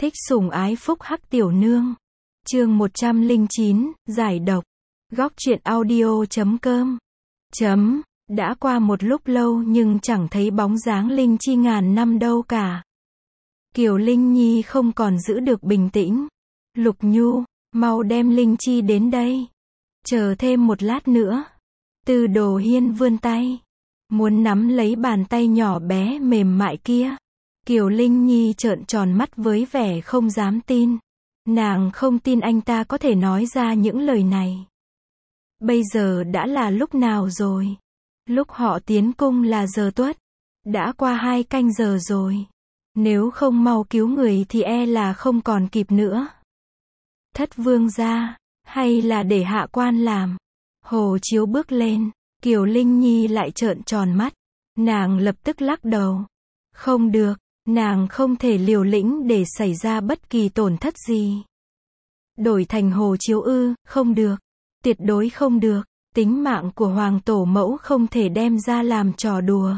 Thích sủng ái phúc hắc tiểu nương. Chương 109, giải độc. Góc truyện audio.com. Đã qua một lúc lâu nhưng chẳng thấy bóng dáng Linh Chi ngàn năm đâu cả. Kiều Linh Nhi không còn giữ được bình tĩnh. Lục Nhu, mau đem Linh Chi đến đây. Chờ thêm một lát nữa. Tư Đồ Hiên vươn tay, muốn nắm lấy bàn tay nhỏ bé mềm mại kia. Kiều Linh Nhi trợn tròn mắt với vẻ không dám tin. Nàng không tin anh ta có thể nói ra những lời này. Bây giờ đã là lúc nào rồi? Lúc họ tiến cung là giờ tuất. Đã qua 2 canh giờ rồi. Nếu không mau cứu người thì e là không còn kịp nữa. Thất vương gia, hay là để hạ quan làm? Hồ Chiếu bước lên, Kiều Linh Nhi lại trợn tròn mắt. Nàng lập tức lắc đầu. Không được, nàng không thể liều lĩnh để xảy ra bất kỳ tổn thất gì. Đổi thành Hồ Chiếu ư? Không được. Tuyệt đối không được. Tính mạng của Hoàng Tổ Mẫu không thể đem ra làm trò đùa.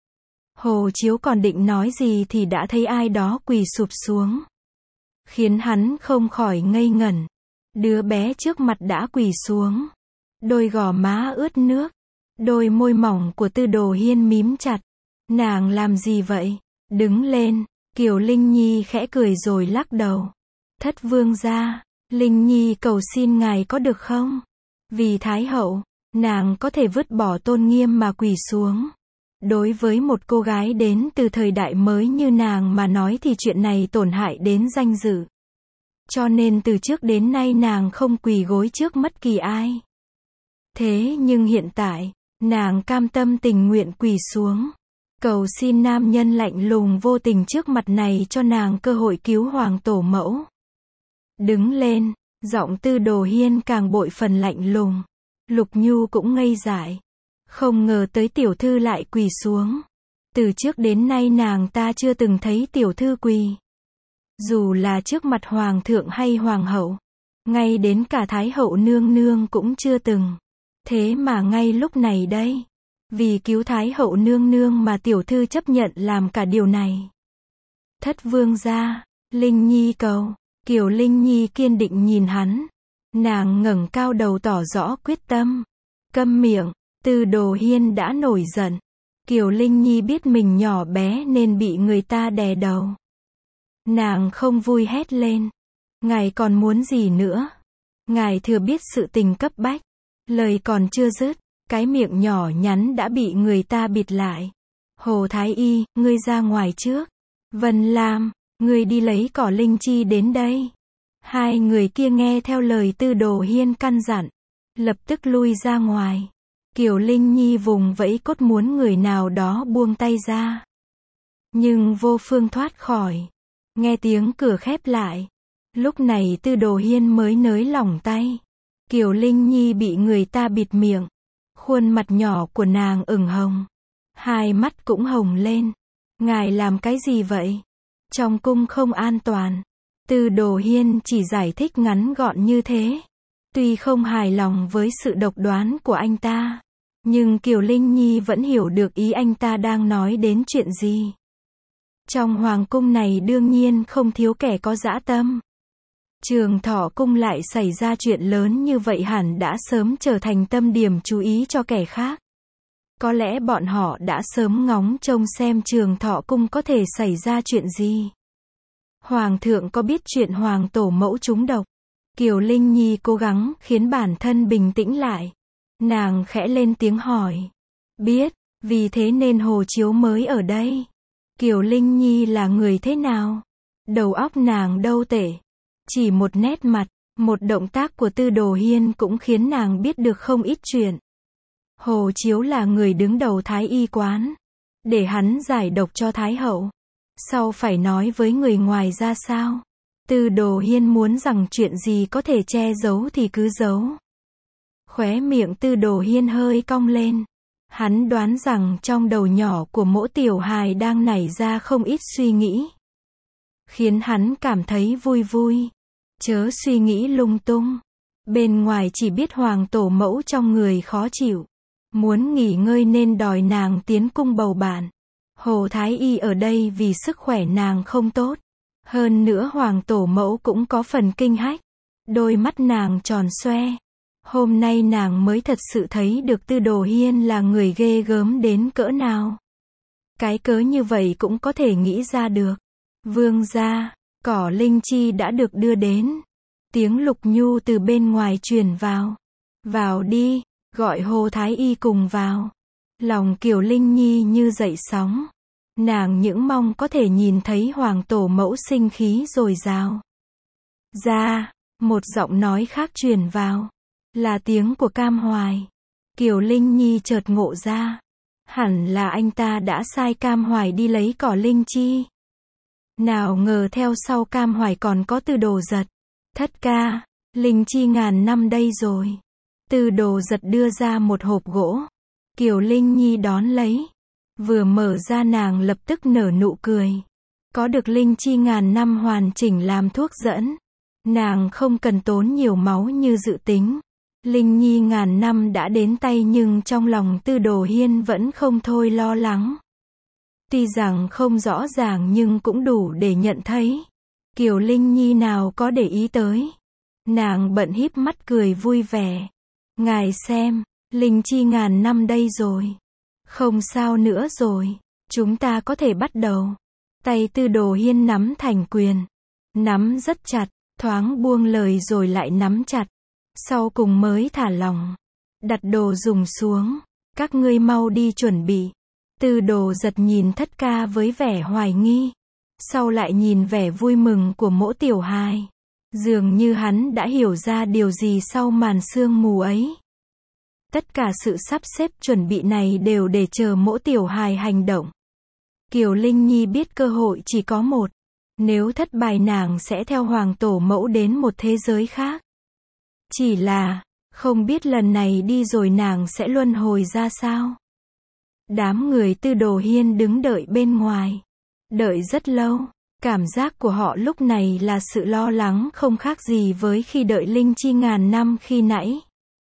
Hồ Chiếu còn định nói gì thì đã thấy ai đó quỳ sụp xuống, khiến hắn không khỏi ngây ngẩn. Đứa bé trước mặt đã quỳ xuống. Đôi gò má ướt nước. Đôi môi mỏng của Tư Đồ Hiên mím chặt. Nàng làm gì vậy? Đứng lên. Kiều Linh Nhi khẽ cười rồi lắc đầu. Thất vương gia, Linh Nhi cầu xin ngài có được không? Vì Thái hậu, nàng có thể vứt bỏ tôn nghiêm mà quỳ xuống. Đối với một cô gái đến từ thời đại mới như nàng mà nói thì chuyện này tổn hại đến danh dự. Cho nên từ trước đến nay nàng không quỳ gối trước bất kỳ ai. Thế nhưng hiện tại, nàng cam tâm tình nguyện quỳ xuống, cầu xin nam nhân lạnh lùng vô tình trước mặt này cho nàng cơ hội cứu Hoàng Tổ Mẫu. Đứng lên, giọng Tư Đồ Hiên càng bội phần lạnh lùng. Lục Nhu cũng ngây dại. Không ngờ tới tiểu thư lại quỳ xuống. Từ trước đến nay nàng ta chưa từng thấy tiểu thư quỳ. Dù là trước mặt hoàng thượng hay hoàng hậu, ngay đến cả Thái hậu nương nương cũng chưa từng. Thế mà ngay lúc này đây, vì cứu Thái hậu nương nương mà tiểu thư chấp nhận làm cả điều này. Thất vương gia, Linh Nhi cầu. Kiều Linh Nhi kiên định nhìn hắn. Nàng ngẩng cao đầu tỏ rõ quyết tâm. Câm miệng. Tư Đồ Hiên đã nổi giận. Kiều Linh Nhi biết mình nhỏ bé nên bị người ta đè đầu. Nàng không vui hét lên. Ngài còn muốn gì nữa? Ngài thừa biết sự tình cấp bách. Lời còn chưa dứt, cái miệng nhỏ nhắn đã bị người ta bịt lại. Hồ Thái Y, ngươi ra ngoài trước. Vân Lam, ngươi đi lấy cỏ linh chi đến đây. Hai người kia nghe theo lời Tư Đồ Hiên căn dặn, lập tức lui ra ngoài. Kiều Linh Nhi vùng vẫy cốt muốn người nào đó buông tay ra, nhưng vô phương thoát khỏi. Nghe tiếng cửa khép lại, lúc này Tư Đồ Hiên mới nới lỏng tay. Kiều Linh Nhi bị người ta bịt miệng, khuôn mặt nhỏ của nàng ửng hồng, hai mắt cũng hồng lên. Ngài làm cái gì vậy? Trong cung không an toàn. Tư Đồ Hiên chỉ giải thích ngắn gọn như thế. Tuy không hài lòng với sự độc đoán của anh ta, nhưng Kiều Linh Nhi vẫn hiểu được ý anh ta đang nói đến chuyện gì. Trong hoàng cung này đương nhiên không thiếu kẻ có dã tâm. Trường Thọ cung lại xảy ra chuyện lớn như vậy hẳn đã sớm trở thành tâm điểm chú ý cho kẻ khác. Có lẽ bọn họ đã sớm ngóng trông xem Trường Thọ cung có thể xảy ra chuyện gì. Hoàng thượng có biết chuyện Hoàng Tổ Mẫu trúng độc? Kiều Linh Nhi cố gắng khiến bản thân bình tĩnh lại. Nàng khẽ lên tiếng hỏi. Biết, vì thế nên Hồ Chiếu mới ở đây. Kiều Linh Nhi là người thế nào? Đầu óc nàng đâu tệ. Chỉ một nét mặt, một động tác của Tư Đồ Hiên cũng khiến nàng biết được không ít chuyện. Hồ Chiếu là người đứng đầu Thái Y quán, để hắn giải độc cho Thái hậu. Sau phải nói với người ngoài ra sao? Tư Đồ Hiên muốn rằng chuyện gì có thể che giấu thì cứ giấu. Khóe miệng Tư Đồ Hiên hơi cong lên. Hắn đoán rằng trong đầu nhỏ của mỗi tiểu hài đang nảy ra không ít suy nghĩ, khiến hắn cảm thấy vui vui. Chớ suy nghĩ lung tung. Bên ngoài chỉ biết Hoàng Tổ Mẫu trong người khó chịu, muốn nghỉ ngơi nên đòi nàng tiến cung bầu bạn. Hồ Thái Y ở đây vì sức khỏe nàng không tốt. Hơn nữa hoàng tổ mẫu cũng có phần kinh hách. Đôi mắt nàng tròn xoe. Hôm nay nàng mới thật sự thấy được Tư Đồ Hiên là người ghê gớm đến cỡ nào. Cái cớ như vậy cũng có thể nghĩ ra được. Vương gia, cỏ linh chi đã được đưa đến. Tiếng Lục Nhu từ bên ngoài truyền vào. Vào đi, gọi Hồ Thái Y cùng vào. Lòng Kiều Linh Nhi như dậy sóng. Nàng những mong có thể nhìn thấy hoàng tổ mẫu sinh khí dồi dào. Ra, một giọng nói khác truyền vào. Là tiếng của Cam Hoài. Kiều Linh Nhi chợt ngộ ra. Hẳn là anh ta đã sai Cam Hoài đi lấy cỏ linh chi. Nào ngờ theo sau Cam Hoài còn có Tư Đồ Giật. Thất ca, linh chi ngàn năm đây rồi. Tư Đồ Giật đưa ra một hộp gỗ. Kiều Linh Nhi đón lấy. Vừa mở ra nàng lập tức nở nụ cười. Có được linh chi ngàn năm hoàn chỉnh làm thuốc dẫn. Nàng không cần tốn nhiều máu như dự tính. Linh nhi ngàn năm đã đến tay nhưng trong lòng Tư Đồ Hiên vẫn không thôi lo lắng. Tuy rằng không rõ ràng nhưng cũng đủ để nhận thấy. Kiều Linh Nhi nào có để ý tới. Nàng bận híp mắt cười vui vẻ. Ngài xem, linh chi ngàn năm đây rồi. Không sao nữa rồi. Chúng ta có thể bắt đầu. Tay Tư Đồ Hiên nắm thành quyền. Nắm rất chặt, thoáng buông lời rồi lại nắm chặt. Sau cùng mới thả lỏng. Đặt đồ dùng xuống. Các ngươi mau đi chuẩn bị. Tư Đồ Giật nhìn thất ca với vẻ hoài nghi. Sau lại nhìn vẻ vui mừng của Mỗ tiểu hài. Dường như hắn đã hiểu ra điều gì sau màn sương mù ấy. Tất cả sự sắp xếp chuẩn bị này đều để chờ Mỗ tiểu hài hành động. Kiều Linh Nhi biết cơ hội chỉ có một. Nếu thất bại nàng sẽ theo hoàng tổ mẫu đến một thế giới khác. Chỉ là, không biết lần này đi rồi nàng sẽ luân hồi ra sao. Đám người Tư Đồ Hiên đứng đợi bên ngoài. Đợi rất lâu. Cảm giác của họ lúc này là sự lo lắng không khác gì với khi đợi linh chi ngàn năm khi nãy.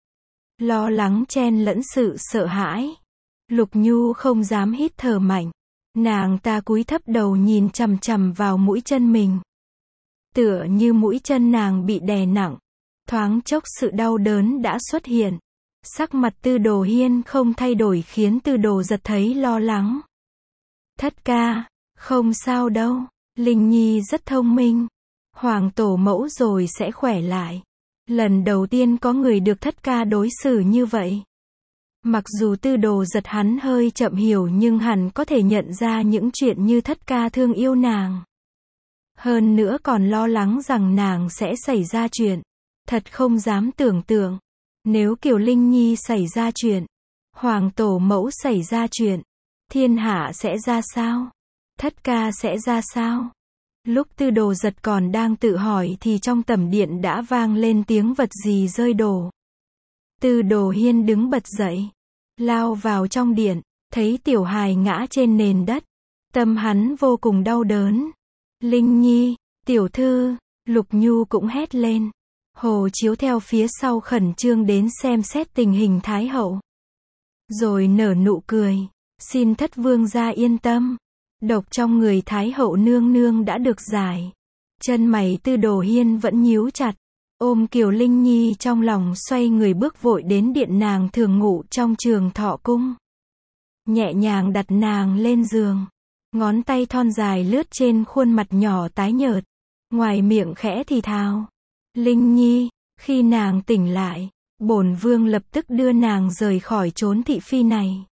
Lo lắng chen lẫn sự sợ hãi. Lục Nhu không dám hít thở mạnh. Nàng ta cúi thấp đầu nhìn chằm chằm vào mũi chân mình. Tựa như mũi chân nàng bị đè nặng. Thoáng chốc sự đau đớn đã xuất hiện. Sắc mặt Tư Đồ Hiên không thay đổi khiến Tư Đồ Giật thấy lo lắng. Thất ca, không sao đâu. Linh Nhi rất thông minh. Hoàng tổ mẫu rồi sẽ khỏe lại. Lần đầu tiên có người được thất ca đối xử như vậy. Mặc dù Tư Đồ Giật hắn hơi chậm hiểu nhưng hẳn có thể nhận ra những chuyện như thất ca thương yêu nàng. Hơn nữa còn lo lắng rằng nàng sẽ xảy ra chuyện. Thật không dám tưởng tượng. Nếu Kiều Linh Nhi xảy ra chuyện, hoàng tổ mẫu xảy ra chuyện, thiên hạ sẽ ra sao? Thất ca sẽ ra sao? Lúc Tư Đồ Giật còn đang tự hỏi thì trong tẩm điện đã vang lên tiếng vật gì rơi đổ. Tư Đồ Hiên đứng bật dậy, lao vào trong điện, thấy tiểu hài ngã trên nền đất. Tâm hắn vô cùng đau đớn. Linh Nhi, tiểu thư, Lục Nhu cũng hét lên. Hồ Chiếu theo phía sau khẩn trương đến xem xét tình hình Thái hậu. Rồi nở nụ cười. Xin thất vương gia yên tâm. Độc trong người Thái hậu nương nương đã được giải. Chân mày Tư Đồ Hiên vẫn nhíu chặt. Ôm Kiều Linh Nhi trong lòng xoay người bước vội đến điện nàng thường ngủ trong Trường Thọ Cung. Nhẹ nhàng đặt nàng lên giường. Ngón tay thon dài lướt trên khuôn mặt nhỏ tái nhợt. Ngoài miệng khẽ thì thào. Linh Nhi, khi nàng tỉnh lại, bổn vương lập tức đưa nàng rời khỏi chốn thị phi này.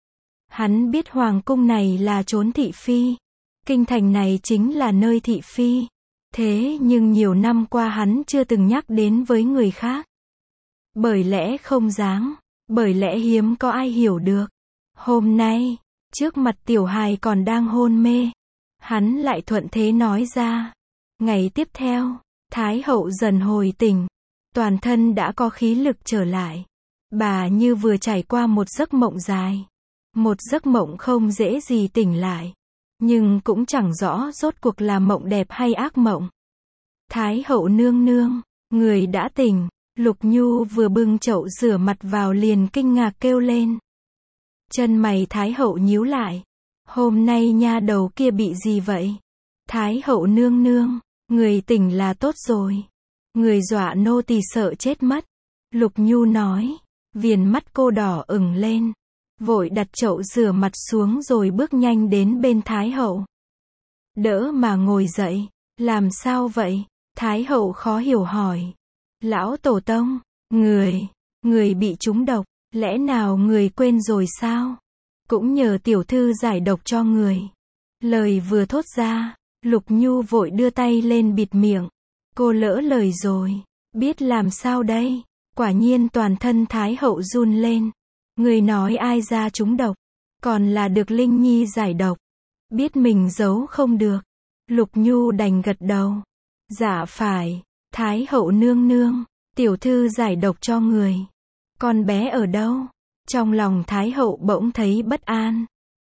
Hắn biết hoàng cung này là chốn thị phi. Kinh thành này chính là nơi thị phi. Thế nhưng nhiều năm qua hắn chưa từng nhắc đến với người khác. Bởi lẽ không dáng, bởi lẽ hiếm có ai hiểu được. Hôm nay, trước mặt tiểu hài còn đang hôn mê, hắn lại thuận thế nói ra. Ngày tiếp theo, Thái hậu dần hồi tỉnh, toàn thân đã có khí lực trở lại. Bà như vừa trải qua một giấc mộng dài. Một giấc mộng không dễ gì tỉnh lại. Nhưng cũng chẳng rõ rốt cuộc là mộng đẹp hay ác mộng. Thái hậu nương nương, người đã tỉnh. Lục Nhu vừa bưng chậu rửa mặt vào liền kinh ngạc kêu lên. Chân mày Thái hậu nhíu lại. Hôm nay nha đầu kia bị gì vậy? Thái hậu nương nương, người tỉnh là tốt rồi. Người dọa nô tỳ sợ chết mất. Lục Nhu nói. Viền mắt cô đỏ ửng lên. Vội đặt chậu rửa mặt xuống rồi bước nhanh đến bên Thái hậu. Đỡ mà ngồi dậy. Làm sao vậy? Thái hậu khó hiểu hỏi. Lão tổ tông, người bị trúng độc, lẽ nào người quên rồi sao? Cũng nhờ tiểu thư giải độc cho người. Lời vừa thốt ra, Lục Nhu vội đưa tay lên bịt miệng. Cô lỡ lời rồi, biết làm sao đây? Quả nhiên toàn thân Thái hậu run lên. Người nói ai ra trúng độc, còn là được Linh Nhi giải độc. Biết mình giấu không được, Lục Nhu đành gật đầu. Dạ phải, Thái hậu nương nương, tiểu thư giải độc cho người. Con bé ở đâu? Trong lòng Thái hậu bỗng thấy bất an.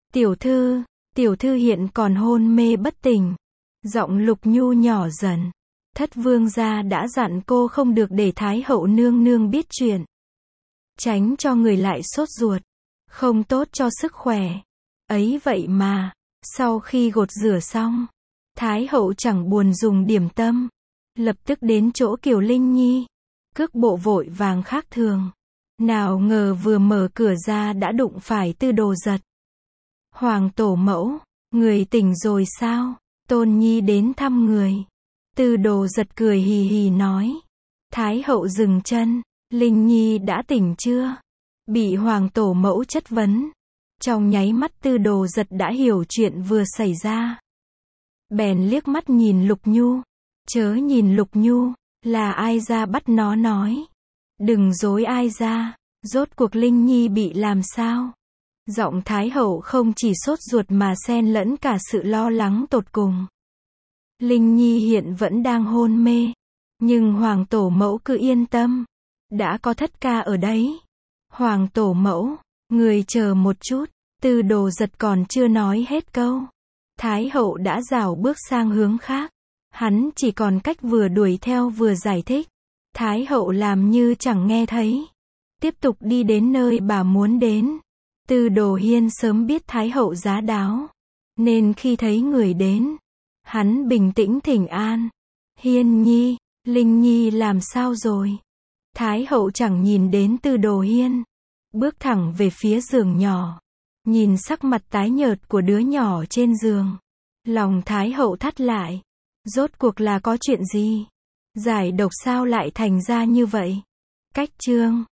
Tiểu thư hiện còn hôn mê bất tỉnh. Giọng Lục Nhu nhỏ dần. Thất vương gia đã dặn cô không được để Thái hậu nương nương biết chuyện. Tránh cho người lại sốt ruột. Không tốt cho sức khỏe. Ấy vậy mà, sau khi gột rửa xong, Thái hậu chẳng buồn dùng điểm tâm. Lập tức đến chỗ Kiều Linh Nhi. Cước bộ vội vàng khác thường. Nào ngờ vừa mở cửa ra đã đụng phải Tư Đồ Giật. Hoàng tổ mẫu, người tỉnh rồi sao? Tôn Nhi đến thăm người. Tư Đồ Giật cười hì hì nói. Thái hậu dừng chân. Linh Nhi đã tỉnh chưa? Bị hoàng tổ mẫu chất vấn. Trong nháy mắt Tư Đồ Giật đã hiểu chuyện vừa xảy ra. Bèn liếc mắt nhìn Lục Nhu. Chớ nhìn Lục Nhu, là ai ra bắt nó nói. Đừng dối ai ra, rốt cuộc Linh Nhi bị làm sao? Giọng Thái hậu không chỉ sốt ruột mà xen lẫn cả sự lo lắng tột cùng. Linh Nhi hiện vẫn đang hôn mê, nhưng hoàng tổ mẫu cứ yên tâm, đã có thất ca ở đấy. Hoàng tổ mẫu, người chờ một chút. Tư Đồ Giật còn chưa nói hết câu, Thái hậu đã rảo bước sang hướng khác. Hắn chỉ còn cách vừa đuổi theo vừa giải thích. Thái hậu làm như chẳng nghe thấy. Tiếp tục đi đến nơi bà muốn đến. Tư Đồ Hiên sớm biết Thái hậu giá đáo, nên khi thấy người đến, hắn bình tĩnh thỉnh an. Hiên Nhi, Linh Nhi làm sao rồi? Thái hậu chẳng nhìn đến Tư Đồ Hiên. Bước thẳng về phía giường nhỏ. Nhìn sắc mặt tái nhợt của đứa nhỏ trên giường. Lòng Thái hậu thắt lại. Rốt cuộc là có chuyện gì? Giải độc sao lại thành ra như vậy? Cách chương